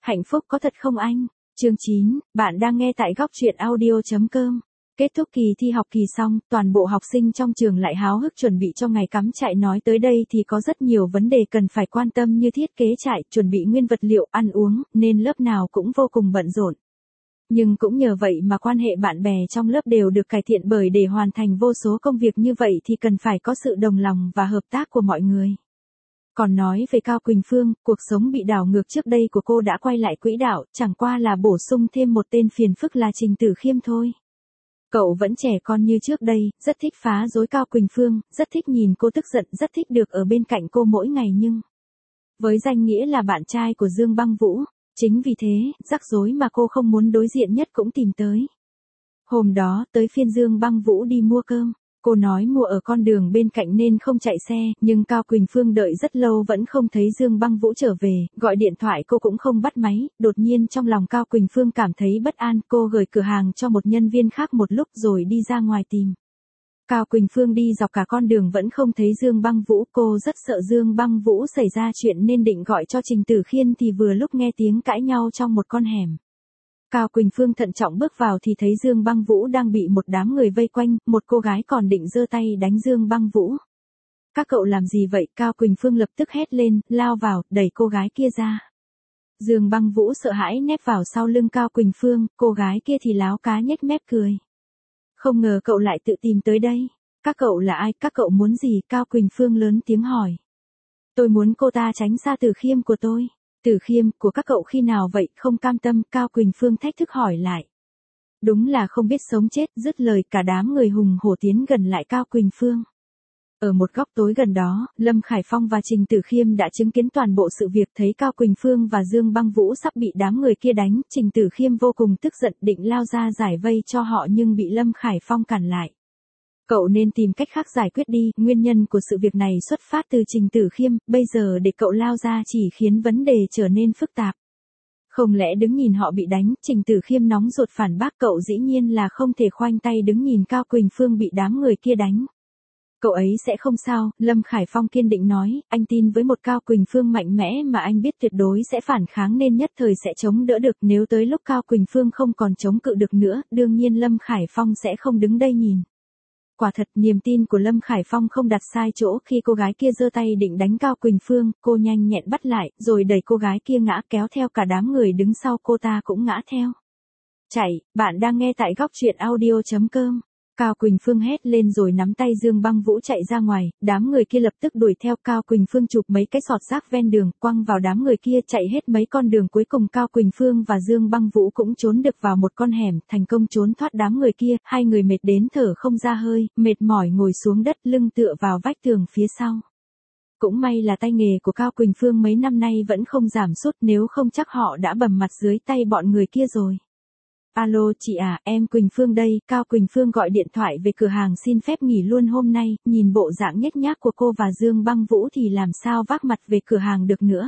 Hạnh phúc có thật không anh? Chương 9, bạn đang nghe tại góc truyện audio.com. Kết thúc kỳ thi học kỳ xong, toàn bộ học sinh trong trường lại háo hức chuẩn bị cho ngày cắm trại. Nói tới đây thì có rất nhiều vấn đề cần phải quan tâm như thiết kế trại, chuẩn bị nguyên vật liệu, ăn uống, nên lớp nào cũng vô cùng bận rộn. Nhưng cũng nhờ vậy mà quan hệ bạn bè trong lớp đều được cải thiện, bởi để hoàn thành vô số công việc như vậy thì cần phải có sự đồng lòng và hợp tác của mọi người. Còn nói về Cao Quỳnh Phương, cuộc sống bị đảo ngược trước đây của cô đã quay lại quỹ đạo, chẳng qua là bổ sung thêm một tên phiền phức là Trình Tử Khiêm thôi. Cậu vẫn trẻ con như trước đây, rất thích phá rối Cao Quỳnh Phương, rất thích nhìn cô tức giận, rất thích được ở bên cạnh cô mỗi ngày, nhưng với danh nghĩa là bạn trai của Dương Băng Vũ, chính vì thế, rắc rối mà cô không muốn đối diện nhất cũng tìm tới. Hôm đó, tới phiên Dương Băng Vũ đi mua cơm. Cô nói mua ở con đường bên cạnh nên không chạy xe, nhưng Cao Quỳnh Phương đợi rất lâu vẫn không thấy Dương Băng Vũ trở về, gọi điện thoại cô cũng không bắt máy. Đột nhiên trong lòng Cao Quỳnh Phương cảm thấy bất an, cô gửi cửa hàng cho một nhân viên khác một lúc rồi đi ra ngoài tìm. Cao Quỳnh Phương đi dọc cả con đường vẫn không thấy Dương Băng Vũ, cô rất sợ Dương Băng Vũ xảy ra chuyện nên định gọi cho Trình Tử Khiêm thì vừa lúc nghe tiếng cãi nhau trong một con hẻm. Cao Quỳnh Phương thận trọng bước vào thì thấy Dương Băng Vũ đang bị một đám người vây quanh, một cô gái còn định giơ tay đánh Dương Băng Vũ. Các cậu làm gì vậy? Cao Quỳnh Phương lập tức hét lên, lao vào, đẩy cô gái kia ra. Dương Băng Vũ sợ hãi nép vào sau lưng Cao Quỳnh Phương, cô gái kia thì láo cá nhếch mép cười. Không ngờ cậu lại tự tìm tới đây. Các cậu là ai? Các cậu muốn gì? Cao Quỳnh Phương lớn tiếng hỏi. Tôi muốn cô ta tránh xa Tử Khiêm của tôi. Tử Khiêm của các cậu khi nào vậy? Không cam tâm, Cao Quỳnh Phương thách thức hỏi lại. Đúng là không biết sống chết, dứt lời cả đám người hùng hổ tiến gần lại Cao Quỳnh Phương. Ở một góc tối gần đó, Lâm Khải Phong và Trình Tử Khiêm đã chứng kiến toàn bộ sự việc, thấy Cao Quỳnh Phương và Dương Băng Vũ sắp bị đám người kia đánh, Trình Tử Khiêm vô cùng tức giận định lao ra giải vây cho họ nhưng bị Lâm Khải Phong cản lại. Cậu nên tìm cách khác giải quyết đi, nguyên nhân của sự việc này xuất phát từ Trình Tử Khiêm, bây giờ để cậu lao ra chỉ khiến vấn đề trở nên phức tạp. Không lẽ đứng nhìn họ bị đánh? Trình Tử Khiêm nóng ruột phản bác, cậu dĩ nhiên là không thể khoanh tay đứng nhìn Cao Quỳnh Phương bị đám người kia đánh. Cậu ấy sẽ không sao, Lâm Khải Phong kiên định nói, anh tin với một Cao Quỳnh Phương mạnh mẽ mà anh biết tuyệt đối sẽ phản kháng nên nhất thời sẽ chống đỡ được, nếu tới lúc Cao Quỳnh Phương không còn chống cự được nữa, đương nhiên Lâm Khải Phong sẽ không đứng đây nhìn. Quả thật, niềm tin của Lâm Khải Phong không đặt sai chỗ, khi cô gái kia giơ tay định đánh Cao Quỳnh Phương, cô nhanh nhẹn bắt lại, rồi đẩy cô gái kia ngã, kéo theo cả đám người đứng sau cô ta cũng ngã theo. Chạy, bạn đang nghe tại góc truyện audio.com. Cao Quỳnh Phương hét lên rồi nắm tay Dương Băng Vũ chạy ra ngoài, đám người kia lập tức đuổi theo. Cao Quỳnh Phương chụp mấy cái sọt rác ven đường, quăng vào đám người kia, chạy hết mấy con đường, cuối cùng Cao Quỳnh Phương và Dương Băng Vũ cũng trốn được vào một con hẻm, thành công trốn thoát đám người kia. Hai người mệt đến thở không ra hơi, mệt mỏi ngồi xuống đất, lưng tựa vào vách tường phía sau. Cũng may là tay nghề của Cao Quỳnh Phương mấy năm nay vẫn không giảm sút, nếu không chắc họ đã bầm mặt dưới tay bọn người kia rồi. Alo chị à, em Quỳnh Phương đây. Cao Quỳnh Phương gọi điện thoại về cửa hàng xin phép nghỉ luôn hôm nay, nhìn bộ dạng nhếch nhác của cô và Dương Băng Vũ thì làm sao vác mặt về cửa hàng được nữa.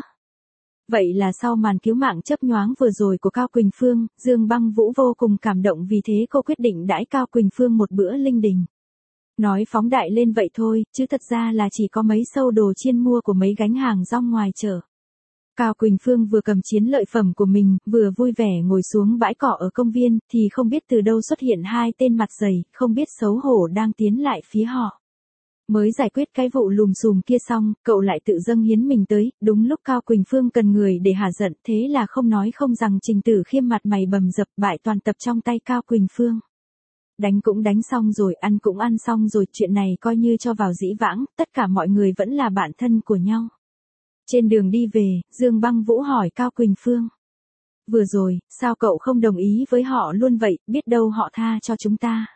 Vậy là sau màn cứu mạng chớp nhoáng vừa rồi của Cao Quỳnh Phương, Dương Băng Vũ vô cùng cảm động, vì thế cô quyết định đãi Cao Quỳnh Phương một bữa linh đình. Nói phóng đại lên vậy thôi, chứ thật ra là chỉ có mấy xâu đồ chiên mua của mấy gánh hàng rong ngoài chợ. Cao Quỳnh Phương vừa cầm chiến lợi phẩm của mình, vừa vui vẻ ngồi xuống bãi cỏ ở công viên, thì không biết từ đâu xuất hiện hai tên mặt dày, không biết xấu hổ đang tiến lại phía họ. Mới giải quyết cái vụ lùm xùm kia xong, cậu lại tự dâng hiến mình tới, đúng lúc Cao Quỳnh Phương cần người để hả giận, thế là không nói không rằng Trình Tử Khiêm mặt mày bầm dập, bại toàn tập trong tay Cao Quỳnh Phương. Đánh cũng đánh xong rồi, ăn cũng ăn xong rồi, chuyện này coi như cho vào dĩ vãng, tất cả mọi người vẫn là bạn thân của nhau. Trên đường đi về, Dương Băng Vũ hỏi Cao Quỳnh Phương. Vừa rồi, sao cậu không đồng ý với họ luôn vậy, biết đâu họ tha cho chúng ta.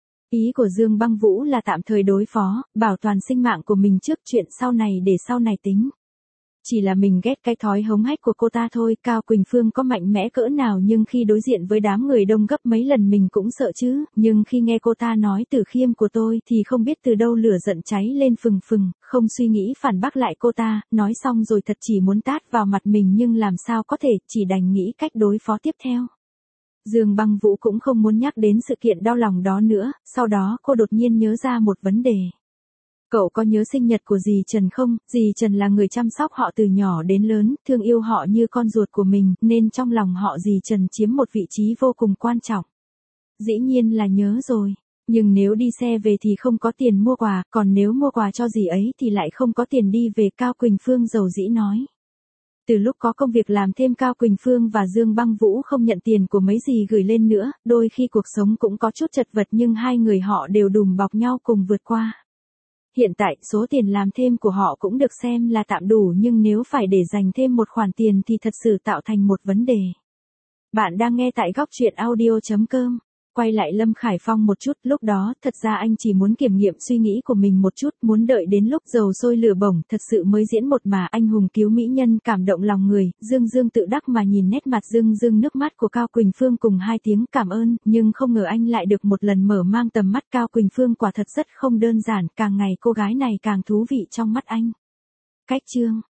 Ý của Dương Băng Vũ là tạm thời đối phó, bảo toàn sinh mạng của mình trước, chuyện sau này để sau này tính. Chỉ là mình ghét cái thói hống hách của cô ta thôi. Cao Quỳnh Phương có mạnh mẽ cỡ nào nhưng khi đối diện với đám người đông gấp mấy lần mình cũng sợ chứ, nhưng khi nghe cô ta nói Tử Khiêm của tôi thì không biết từ đâu lửa giận cháy lên phừng phừng, không suy nghĩ phản bác lại cô ta, nói xong rồi thật chỉ muốn tát vào mặt mình nhưng làm sao có thể, chỉ đành nghĩ cách đối phó tiếp theo. Dương Băng Vũ cũng không muốn nhắc đến sự kiện đau lòng đó nữa, sau đó cô đột nhiên nhớ ra một vấn đề. Cậu có nhớ sinh nhật của dì Trần không? Dì Trần là người chăm sóc họ từ nhỏ đến lớn, thương yêu họ như con ruột của mình, nên trong lòng họ dì Trần chiếm một vị trí vô cùng quan trọng. Dĩ nhiên là nhớ rồi. Nhưng nếu đi xe về thì không có tiền mua quà, còn nếu mua quà cho dì ấy thì lại không có tiền đi về, Cao Quỳnh Phương dầu dĩ nói. Từ lúc có công việc làm thêm, Cao Quỳnh Phương và Dương Băng Vũ không nhận tiền của mấy dì gửi lên nữa, đôi khi cuộc sống cũng có chút chật vật nhưng hai người họ đều đùm bọc nhau cùng vượt qua. Hiện tại, số tiền làm thêm của họ cũng được xem là tạm đủ, nhưng nếu phải để dành thêm một khoản tiền thì thật sự tạo thành một vấn đề. Bạn đang nghe tại góc truyện audio.com. Quay lại Lâm Khải Phong một chút, lúc đó, thật ra anh chỉ muốn kiểm nghiệm suy nghĩ của mình một chút, muốn đợi đến lúc dầu sôi lửa bỏng, thật sự mới diễn một mà anh hùng cứu mỹ nhân cảm động lòng người, Dương Dương tự đắc mà nhìn nét mặt rưng rưng nước mắt của Cao Quỳnh Phương cùng hai tiếng cảm ơn, nhưng không ngờ anh lại được một lần mở mang tầm mắt. Cao Quỳnh Phương quả thật rất không đơn giản, càng ngày cô gái này càng thú vị trong mắt anh. Cách chương